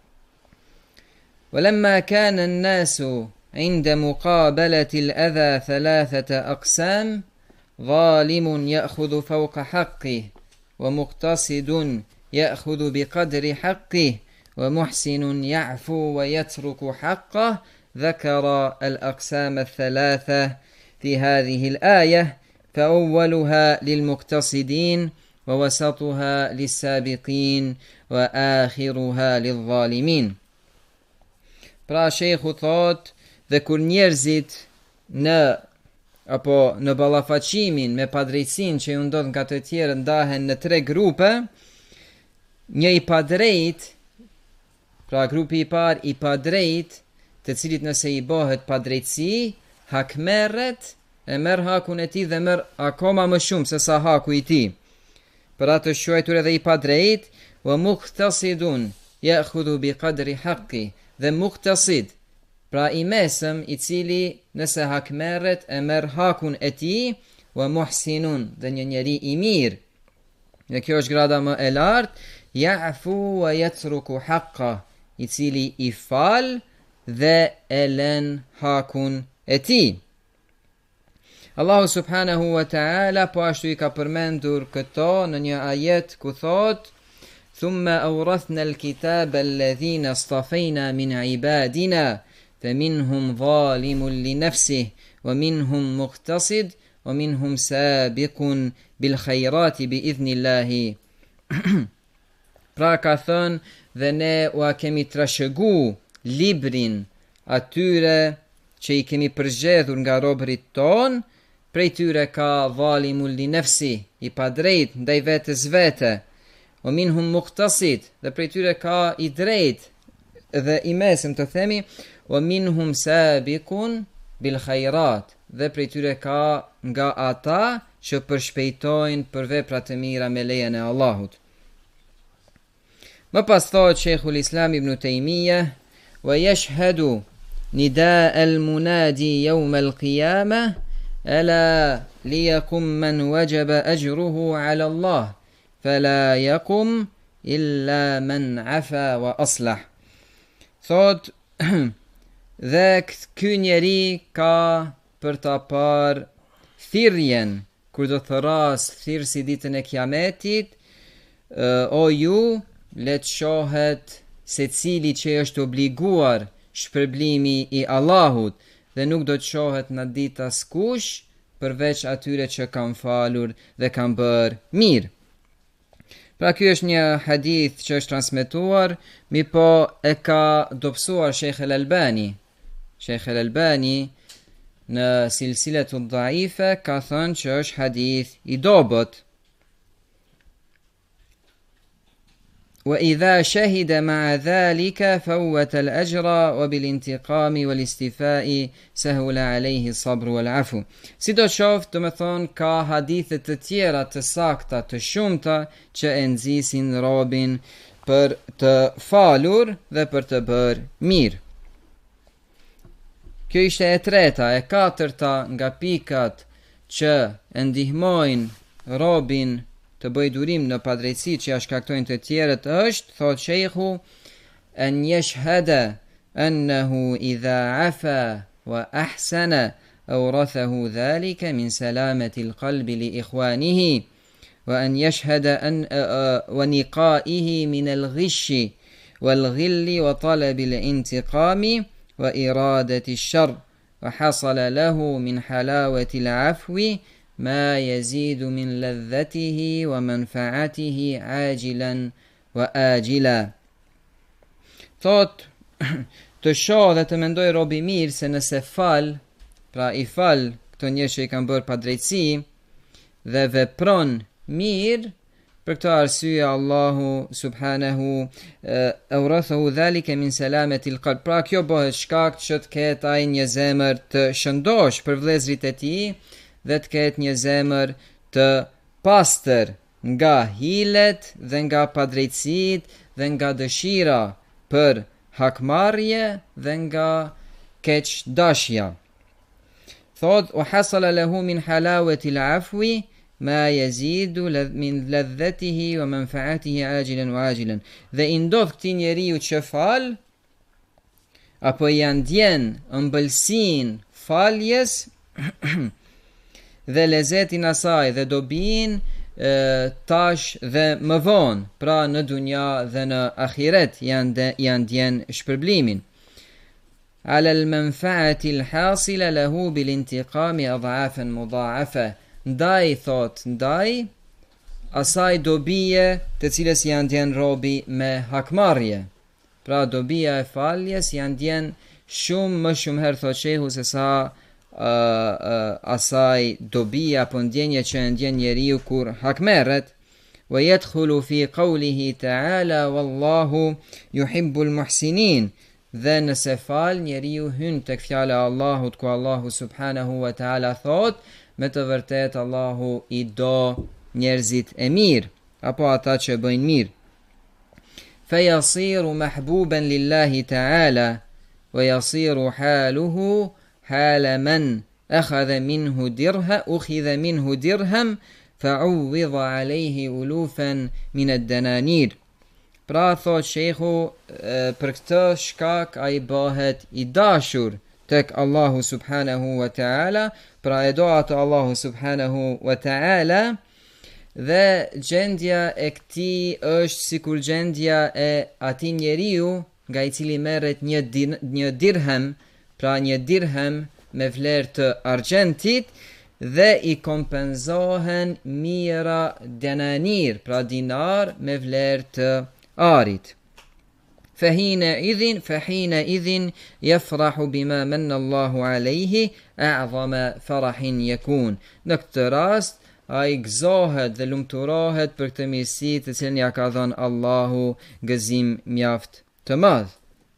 Walamma kana an-nasu 'inda muqabalati al-adha thalathata aqsam, zalimun ya'khudhu fawqa haqqihi ومقتصد يأخذ بقدر حقه ومحسن يعفو ويترك حقه، ذكر الأقسام الثلاثة في هذه الآية، فأولها للمقتصدين ووسطها للسابقين وآخرها للظالمين. Pra shejhu thot, dhe kur njerëzit në ballafaqimin me padrejtësinë që ju ndodh nga të tjerë ndahen në 3 grupe, një i padrejt, pra grupi i parë i padrejt, të cilit nëse i bëhet padrejtësi, hakmerret, e merr hakun e tij dhe merr akoma më shumë se sa haku i tij. Për atë quajtur edhe i padrejt, wa muqtasidun ya'khudhu bi qadri haqqi, dhe muqtasid, pra i mesëm i cili nëse hakmerret e merr hakun e tij, wa muhsinun, dhe një njeri i mirë. Dhe kjo është grada më e lartë, ya'fu wa yatruku haqqa, i cili i fal dhe e lën hakun e tij. Allahu subhanahu wa ta'ala po ashtu i ka përmendur këto në një ajet ku thot: Thumma awrathna al-kitaba alladhina istafayna min ibadina فمنهم ظالم لنفسه ومنهم مقتصد ومنهم سابق بالخيرات بإذن الله. Pra ka thënë, dhe ne ua kemi trashëgu librin atyre që i kemi përzgjedhur nga robërit ton, prej tyre ka zalimul li nefsi, i padrejt ndaj vetes vete, o minhum muqtasid, dhe prej tyre ka i drejt dhe i mesëm të themi, o minhum sabiqun bil khairat, dhe prej tyre ka nga ata që përshpejtojnë për vepra të mira me lejen e Allahut. Më pas thot Sheikhul Islam Ibn Taymiyah, wa yashhadu nidaa al-munadi yawm al-qiyamah ala liyakum man wajaba ajruhu ala Allah fala yaqum illa man afa wa aslah. Thot dhe ky njeri ka për ta par thirrjen kur do thëras thirrsi ditën e Kiametit, o ju, le të shohet se cili që është obliguar shpërblimi i Allahut, dhe nuk do të shohet në ditë askush përveç atyre që kanë falur dhe kanë bërë mirë. Pra ky është një hadith që është transmetuar, mi po e ka dobësuar Sheikh al-Albani. Sheikh al-Albani në silsiletu dhaife ka thënë që është hadith i dobët. وإذا شهد مع ذلك فوت الأجر وبالانتقام والاستيفاء سهل عليه الصبر والعفو. Si do qoftë, do me thonë, ka hadithe të tjera të sakta të shumta që e nxisin robin për të falur dhe për të bërë mirë. Kjo ishte e treta. E katërta nga pikat që e ndihmojnë robin të bëj durim në padrejtësi që ja shkaktojnë të tjerët është, thot sheikhu, an yashhada annahu idha afa wa ahsana awrathahu dhalika min salamati alqalbi li ikhwanihi wa an yashhada wa niqaihi min alghishi wal ghilli wa talabi alintiqami wa iradati ash-sharr وحصل له من حلاوة العفو ما يزيد من لذته ومنفعته عاجلا وآجلا. Thot, të shoh dhe të mendoj robi mirë se nëse fal, pra i fal këto njerëz që i kanë bërë padrejtësi dhe vepron mirë, për këtë arsye Allahu subhanahu awrathahu dhalika min salamati alqalb. Pra kjo bëhet shkak që të ketë ai një zemër të shëndosh për vëllezërit e tij dhe të ketë një zemër të pastër nga hilet dhe nga padrejtësitë dhe nga dëshira për hakmarrje dhe nga keqdashja. Thot, wa hasala lahu min halawati al-afwi ma yazidu min ladhatihi wa manfaatihi ajilan wa ajilan. Dhe i ndodh këtij njeriu që fal apo i ndjen ëmbëlsinë faljes dhe lezetin asaj dhe dobin tash dhe më vonë, pra në dunja dhe në ahiret janë ndjen shpërblimin. Ala al-manfaati al-hasila lahu bil-intiqami adhafan mudha'afa. Ndaj asaj dobije të cilës janë ndjen robi me hakmarrje. Pra dobia e faljes janë ndjen shumë më shumë herë, thot shehu, se sa asaj dobia apo ndjenja që ndjen njeriu kur hakmerret. Wa yadkhulu fi qawlihi ta'ala wallahu yuhibbul muhsinin. Dhe nëse fal, njeriu hyn tek fjala e Allahut, ku Allahu subhanahu wa ta'ala thot, me të vërtet Allahu i do njerëzit e mirë, apo ata që bëjnë mirë. Fa yasiru mahbuban lillahi ta'ala wa yasiru haluhu hala man akhadha minhu dirham fa'uwidha alayhi ulufan min ad-dananir. Pra thot shehu, për këtë shkak ai bëhet i dashur tek Allahu subhanahu wa ta'ala, pra e do atë Allahu subhanahu wa ta'ala, dhe gjendja e këtij është sikur gjendja e atij njeriu nga i cili merret një dirhem, pra një dirhem me vlerë të argjentit, dhe i kompenzohen mira denanir, pra dinar me vlerë të arit. فحين إذن يفرح بما من الله عليه أعظم فرح يكون. Në këtë rast ai gëzohet dhe lumturohet për këtë mirësi të cilën ja ka dhënë Allahu, gëzim mjaft të madh.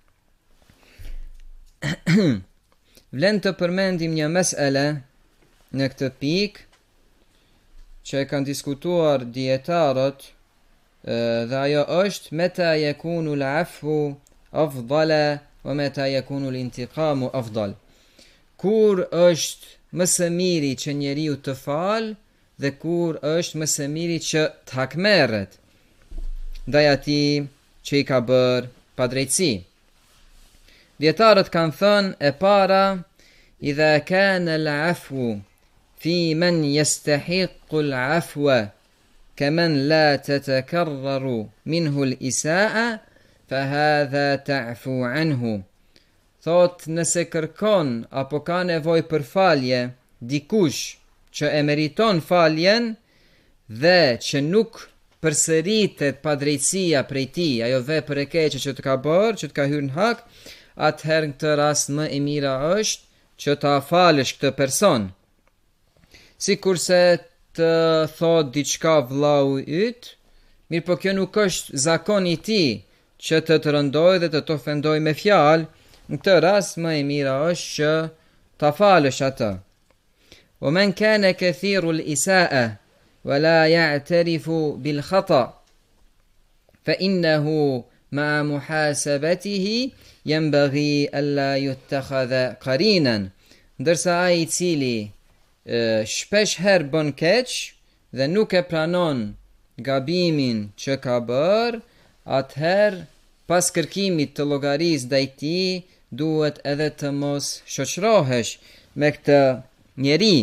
Vlen të përmendim një mesele në këtë pikë që e kanë diskutuar dietarët, dhe ajo është meta yakunu al-afwu afdala wa meta yakunu al-intiqamu afdal. Kur është më së miri që njeriu të fal dhe kur është më së miri që të hakmerret ndaj atij që i ka bërë padrejtësi. Dietarët kanë thënë e para, idha kana al-afwu fi man yastahiqu al-afwa كمن لا تتكرر منه الإساءة فهذا تعفو عنه. Thot, nëse kërkon apo ka nevojë për falje dikush që e meriton faljen dhe që nuk përsëritet padrejtësia prej tij, ajo vepër e keqe që të ka bërë, që të ka hyrë në hak, atëherë në këtë rast më e mira është që ta falësh këtë person. Sikurse të thot diçka vllau yt, mirë po kjo nuk është zakon i tij që të rëndoj dhe të ofendoj me fjalë, në këtë rast më e mira është që ta falësh atë. Wa man kana kathiru al-isa'a wa la ya'tarifu bil khata fa innahu ma'a muhasabatihi yanbaghi alla yuttakhadha qarinan. Ndërsa ai i cili shpesh herë bën keq dhe nuk e pranon gabimin që ka bërë, atëherë pas kërkimit të llogarisë ndaj tij duhet edhe të mos shoqërohesh me këtë njeri.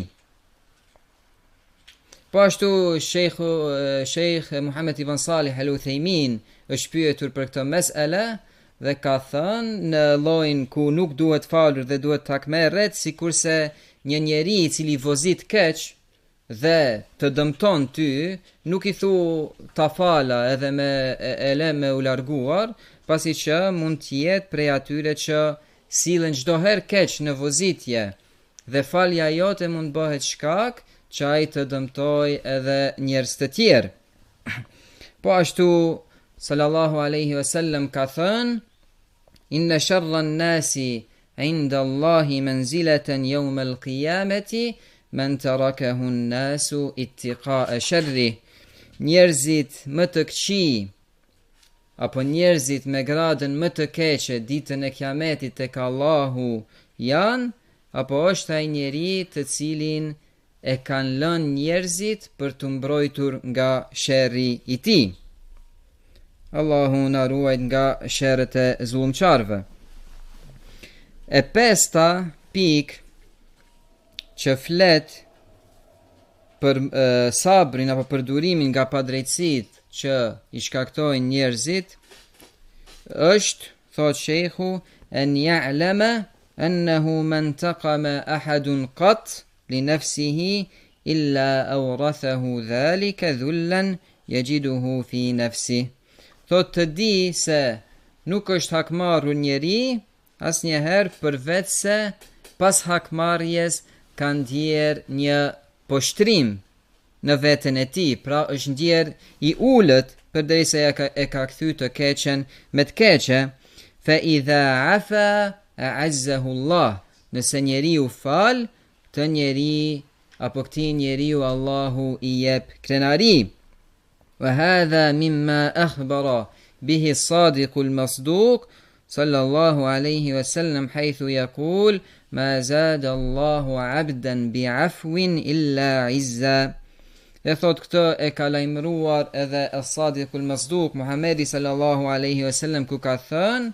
Po ashtu Sheikh Muhammad ibn Salih al-Uthaymin është pyetur për këtë mesele dhe ka thënë në llojin ku nuk duhet falur dhe duhet takmerret, sikurse një njeri I cili vozit keq dhe të dëmton ty, nuk I thu ta fala edhe me ele me u larguar, pasi që mund të jetë prej atyre që sillen çdo herë keq në vozitje dhe falja jote mund bëhet shkak që ai të dëmtoj edhe njerëz të tjerë. Po ashtu sallallahu alaihi wasallam ka thënë: Inna sharra an-nasi 'inda Allahi manzilatan yawm al-qiyamati man tarakahu an-nasu ittiqa'a sharri. Njerëzit më të këqij apo njerëzit me gradën më të keqe ditën e Kiametit tek Allahu janë apo është ai njeri të cilin e kanë lënë njerëzit për të mbrojtur nga sherri I tij. Allahu na ruaj nga sherrët e zullumçarëve. E pesta pikë që flet për sabrin apo për durimin nga padrejtësitë që I shkaktojnë njerëzit është, thot sheikhu, an ya'lama annahu man taqama ahadun qat li nafsihi illa awrathahu dhalika dhullan yajiduhu fi nafsihi. Thot të di se nuk është hakmarrur njeri asnjëherë përveç se pas hakmarrjes ka ndjer një poshtrim në veten e tij, pra është ndjer I ulët përderisa e ka kthy të keqen me të keqe. Fa idha afa a'azzahu Allah. Nëse njeriu fal, të njeri apo këtij njeriu Allahu I jep krenari. وهذا مما أخبر به الصادق المصدوق صلى الله عليه وسلم حيث يقول ما زاد الله عبدا بعفو إلا عزا. E thot këtë e ka lajmëruar edhe as-Sadiq al-Masduq Muhamedi sallallahu alaihi wasallam ku ka thënë: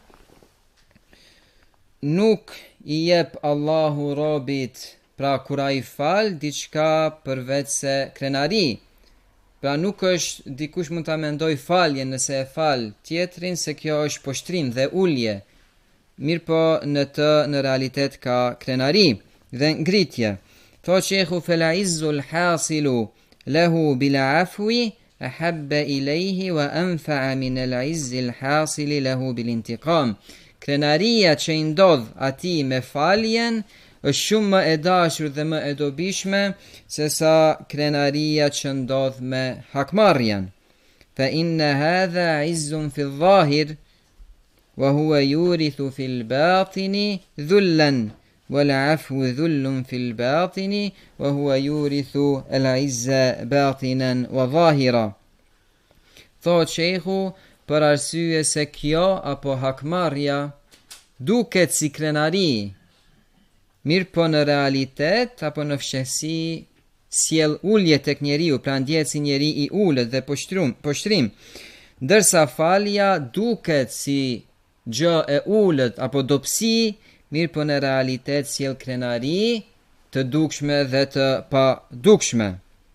Nuk I jep Allahu robit, pra kur ai fal, diçka përveç se krenari. Pra nuk është dikush mund ta mendoj faljen nëse e fal tjetrin se kjo është poshtrim dhe ulje. Mirë po në realitet ka krenari dhe ngritje. Thot sheikhu fel izzul hasilu lahu bil afwi ahabba ilayhi wa anfa'a min al izzi al hasil lahu bil intiqam. Krenaria që I ndodh atij me faljen është shumë më e dashur dhe më e dobishme se sa krenaria që ndodh me hakmarrjen. Fa inna hadha izzun fi dhahir wa huwa yurithu fi al-batini dhullan wal 'afwu dhullun fi al-batini wa huwa yurithu al-'izza batinan wa dhahira. Thot sheikhu, për arsye se kjo apo hakmarrja duket si krenari, mirë po në realitet apo në fshehsi sjell ulje tek njeriu, pra ndjehet si njeri I ulët dhe poshtrim, ndërsa falja duket si gjë e ulët apo dobësi, mirë po në realitet sjell krenari të dukshme dhe të pa dukshme.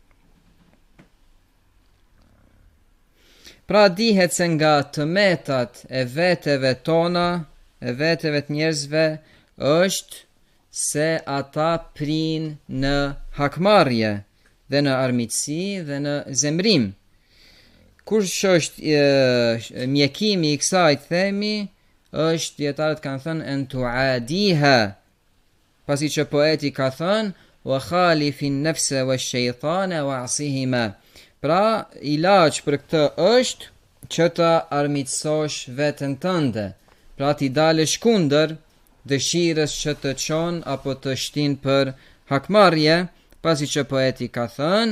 Pra dihet se nga tëmetat e veteve tona, e veteve të njerëzve, është se ata prin në hakmarrje dhe në armiqësi dhe në zemrim. Kush është mjekimi I kësaj themi, është dietarët kanë thënë en tuadiha, pasi që poeti ka thënë wa khalifin nafsa wa shaytana wa asihima. Pra ilaç për këtë është që ta armiqësosh veten tënde, pra ti dalësh kundër dëshirës që të çon apo të shtin për hakmarrje, pasi që poeti ka thënë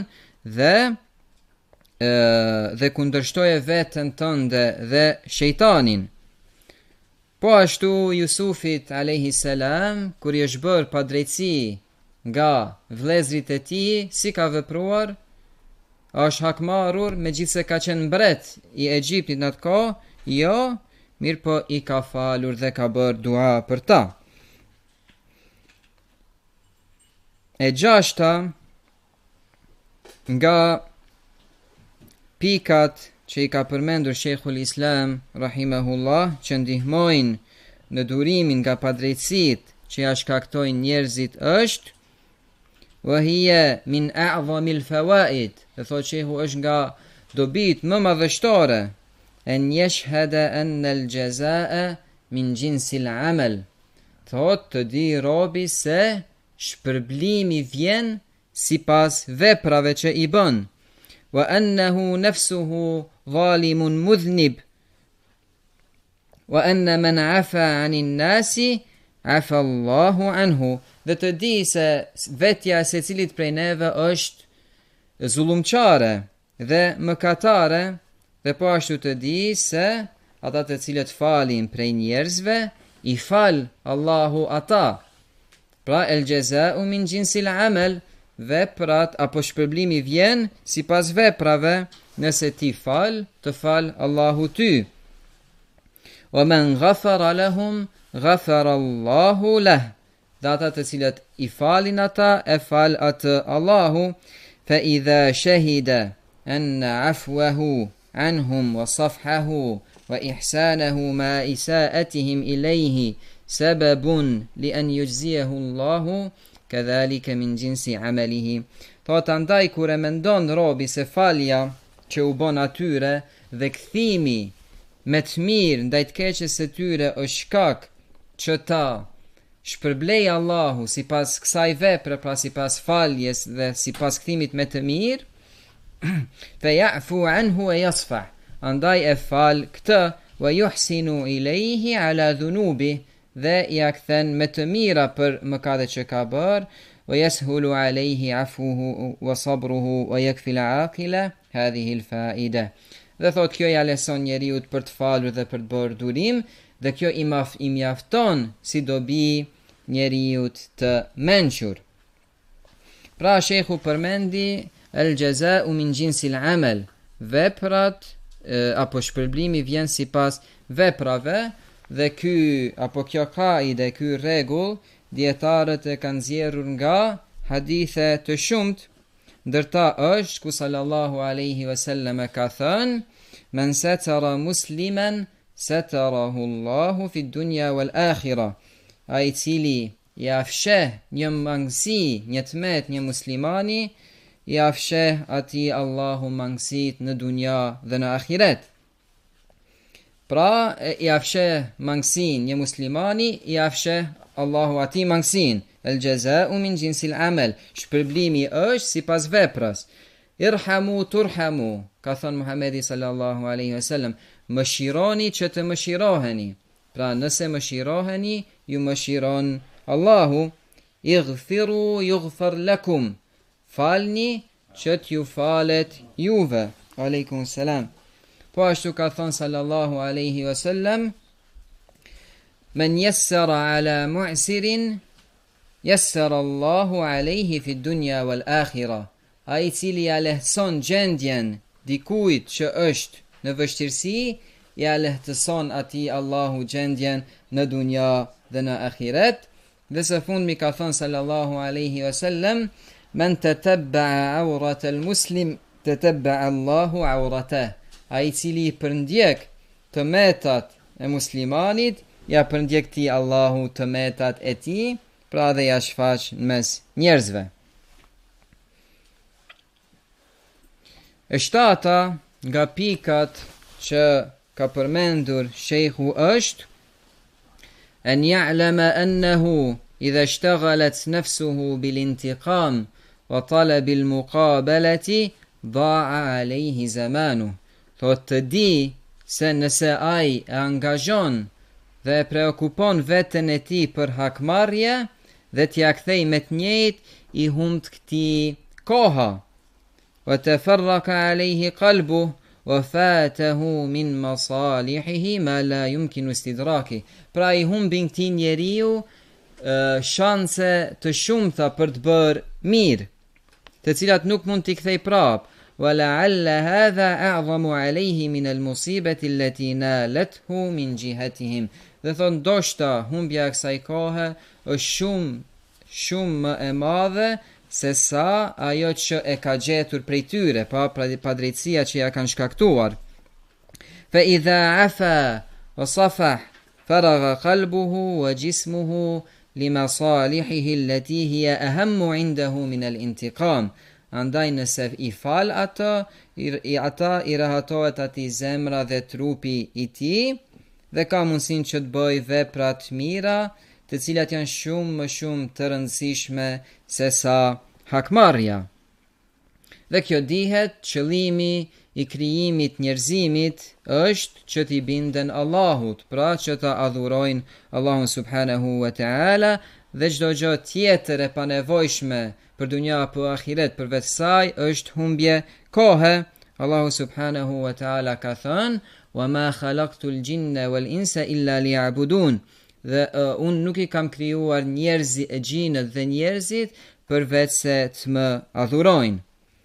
dhe kundërshtoje veten tënde dhe shejtanin. Po ashtu Jusufit alayhi salam, kur I është bërë padrejtësi nga vëllezërit e tij, si ka vepruar? Është hakmarrur megjithse ka qenë mbret I Egjiptit në atë kohë? Jo, mirë po I ka falur dhe ka bërë dua për ta. E gjashta nga pikat që i ka përmendur Sheikhul Islam rahimahullah, që ndihmojnë në durimin nga padrejtësitë që ja shkaktojnë njerëzit është wa hiya min a'zamil fawaid, dhe thotë shehu është nga dobit më madhështore, an yashhada anna al-jazaa'a min jinsil amal, thotë të di robi se shpërblimi vjen sipas veprave që i bën, wa annahu nafsuhu zalimun mudhnib, wa anna man afa 'anil nasi afa Allahu anhu, dhe të di se vetja se cilit prej neve është zullumqare dhe mëkatare, dhe po ashtu të di se ata të cilët falin prej njerëzve i fal Allahu ata. Pra el jaza'u min jinsil amal, veprat apo shpërblimi vjen sipas veprave, nëse ti fal, të fal Allahu ty. Wa man ghafara lahum ghafara Allahu lah, dhe ata të cilët i falin ata e fal atë Allahu. Fa idha shahida anna afwahu anhum wa safhahu wa ihsanahu ma isaatihim ilayhi sababun li an yujziyahu Allahu kadhalika min jinsi amalihi. Thot andaj kur e mendon robi se falja që u bën atyre dhe kthimi me të mirë ndaj të keqes së tyre është shkak që ta shpërblej Allahu sipas kësaj vepre, pra sipas faljes dhe sipas kthimit me të mirë, fa ya'fu anhu wa yasfah, andaj e fal këtë, wa yuhsinu ilayhi ala dhunubi, dhe ja kthen me të mira për mëkatet që ka bërë, wa yashulu alayhi afuhu wa sabruhu wa yakfi al-aqila hadhihi al-fa'ida. Dhe thot kjo ja leson njeriu për të falur dhe për të bërë durim, dhe kjo i mjafton si dobi njeriu të mençur. Pra shehu përmendi el jaza'u min jinsil amal, veprat apo shpërblimi vjen sipas veprave, dhe ky apo kjo kaide, ky rregull, dietarët e kanë nxjerrur nga hadithe të shumt, ndërta është ku sallallahu alaihi wasallam ka thënë: men satara musliman satarahu Allahu fi dunya wal akhirah, ai cili ja fsheh një mangësi, një tmet një muslimani, ja fsheh ati Allahu mangësit në dunja dhe në ahiret. Pra ja fsheh mangësin një muslimani, ja fsheh Allahu ati mangësin. El jaza'u min jinsil amal, shpërblimi është sipas veprës. Irhamu turhamu, ka thënë Muhamedi sallallahu alaihi wasallam, mëshironi që të mëshiroheni. Pra nëse mëshiroheni, ju mëshiron Allahu. Ighfiru yughfar lakum, falni që t'ju falet juve. Aleikum salam. Po ashtu ka thënë sallallahu alaihi wasallam: men yassara ala mu'sirin yassara Allahu alaihi fi dunya wal akhirah, ai cili ja lehtëson gjendjen dikujt që është në vështirësi, ja lehtëson atij Allahu gjendjen në dunja dhe në ahiret. Dhe së fundmi ka thënë sallallahu alaihi wasallam: men tatabba'a awrat al-muslim tatabba'a Allahu awratah, ai cili përndjek të metat e muslimanit, ja përndjek ti Allahu të metat e ti, pra dhe ja shfaq në mes njerëzve. E shtata nga pikat që ka përmendur shehu është: an ya'lama annahu idha ishtaghalat nafsuhu bil intiqam wa talab al muqabalati da'a alayhi zamanu. Thot të di se nëse ai e angazhon dhe e preokupon veten e tij për hakmarrje dhe t'ia kthej me të njëjtë, i humb këtij koha. Wa tafarraqa alayhi qalbuhu wa fatahu min masalihihi ma la yumkinu istidraki. Pra i humbin këtij njeriu shanse të shumta për të bërë mirë, të cilat nuk mund t'i kthej prap. Wa la'alla hadha a'zamu alayhi min al-musibati allati nalathu min jihatihim. Dhe thon ndoshta humbja e kësaj kohe është shumë më e madhe se sa ajo që e ka gjetur prej tyre, pa drejtësia që ja kanë shkaktuar. فإذا عفا وصفح فرغ قلبه وجسمه لمصالحه التي هي أهم عنده من الانتقام. Andaj nëse i fal ata, i rahatohet ati zemra dhe trupi i ti, dhe ka mundësin që të bëj vepra të mira, të cilat janë shumë më shumë të rëndësishme se sa hakmarrja. Dhe kjo dihet, qëllimi i krijimit njerëzimit është që t'i binden Allahut, pra që ta adhurojnë Allahun subhanahu wa ta'ala, dhe çdo gjë tjetër e panevojshme për dunja apo ahiret përveç saj është humbje kohe. Allahu subhanahu wa ta'ala ka thënë: "Wa ma khalaqtul jinna wal insa illa liya'budun." Dhe unë nuk i kam krijuar gjinët dhe njerëzit përveç se të më adhurojnë.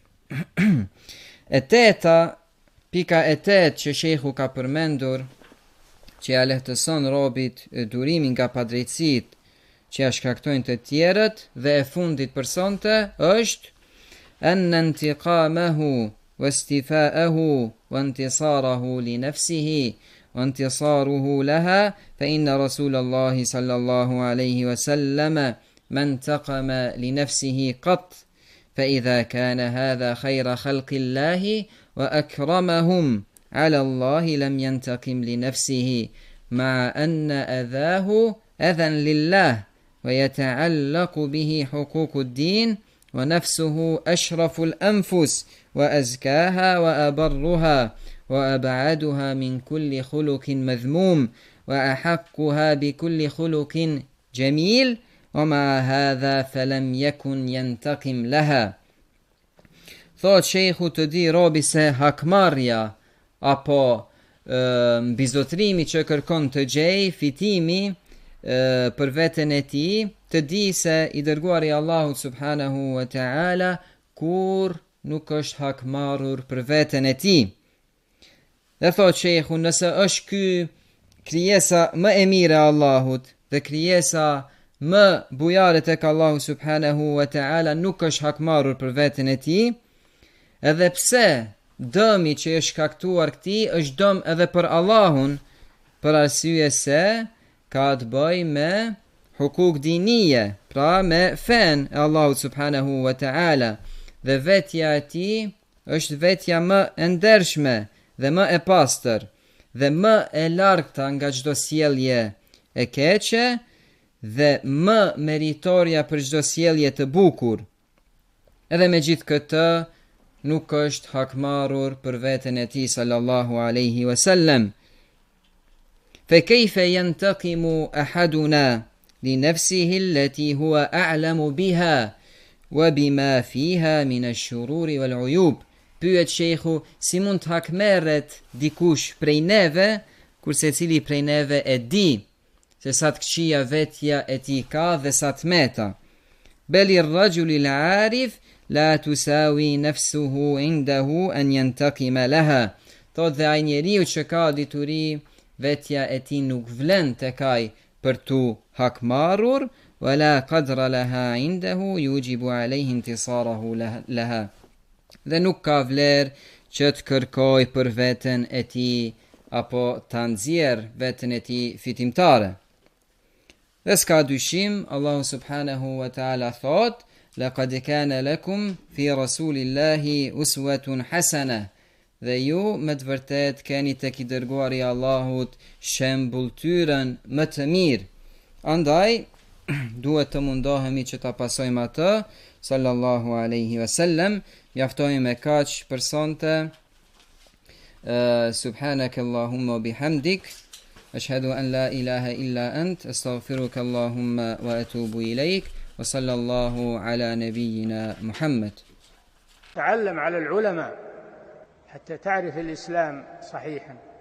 Pika e tetë që shehu ka përmendur, që ja lehtëson robit durimin nga padrejtësitë që ja shkaktojnë të tjerët, dhe e fundit për sonte është an intiqamahu wastifa'ahu wa intisarahu li nafsihi wa intisaruhu laha fa inna Rasulullah sallallahu alaihi wasallam man taqama li nafsihi qat fa idha kana hadha khayra khalqi Allah wa akramahum ala Allah lam yantaqim li nafsihi ma'a anna adhahu adhan lillah ويتعلق به حقوق الدين ونفسه أشرف الأنفس وأزكاها وأبرها وأبعدها من كل خلق مذموم وأحقها بكل خلق جميل ومع هذا فلم يكن ينتقم لها. Thot shejhu të di robi se hakmarrja apo mbizotrimi që kërkon të gjej fitimi për veten e tij, të di se i dërguari i Allahut subhanahu wa ta'ala kur nuk është hakmarrur për veten e tij. Dhe thot shehu, nëse është ky krijesa më e mirë e Allahut dhe krijesa më bujare tek Allahu subhanahu wa ta'ala nuk është hakmarrur për veten e tij, edhe pse dëmi që është shkaktuar këtij është dëm edhe për Allahun, për arsye se ka të bëj me hukuk dinije, pra me fen e Allahu subhanahu wa ta'ala, dhe vetja e tij është vetja më e ndershme dhe më e pastër dhe më e largta nga çdo sjellje e keqe dhe më meritoria për çdo sjellje të bukur. Edhe me gjithë këtë nuk është hakmarrur për veten e tij sallallahu alaihi wasallam. فكيف ينتقم أحدنا لنفسه التي هو أعلم بها وبما فيها من الشرور والعيوب. Pyet shehu, si mund të hakmerret dikush prej neve, kurse cili prej neve e di se sa të këqija vetja e tij ka dhe sa të meta. Beli rrajuli l'arif la tusawi nafsuhu indahu an yantaqima laha. Thot dhe ai njeriu që ka dituri, vetja e tij nuk vlen tek ai për tu hakmarrur, wala qadra laha indahu yujibu alayhi intisarahu laha. Dhe nuk ka vlerë që të kërkoj për veten e tij apo ta nxjerr veten e tij fitimtare. Dhe s'ka dyshim, Allahu subhanahu wa ta'ala thot: "Laqad kana lakum fi rasulillahi uswatun hasana." Dhe ju me të vërtet keni tek i dërguari i Allahut shembulltyrën më të mirë. Andaj duhet të mundohemi që ta pasojmë atë sallallahu alaihi wasallam. Mjaftojmë me kaq për sonte. Subhanaka Allahumma bihamdik, ashhadu an la ilaha illa ant, astaghfiruka Allahumma wa atubu ilaik, wa sallallahu ala nabiyyina Muhammad. تعلم على العلماء حتى تعرف الإسلام صحيحا.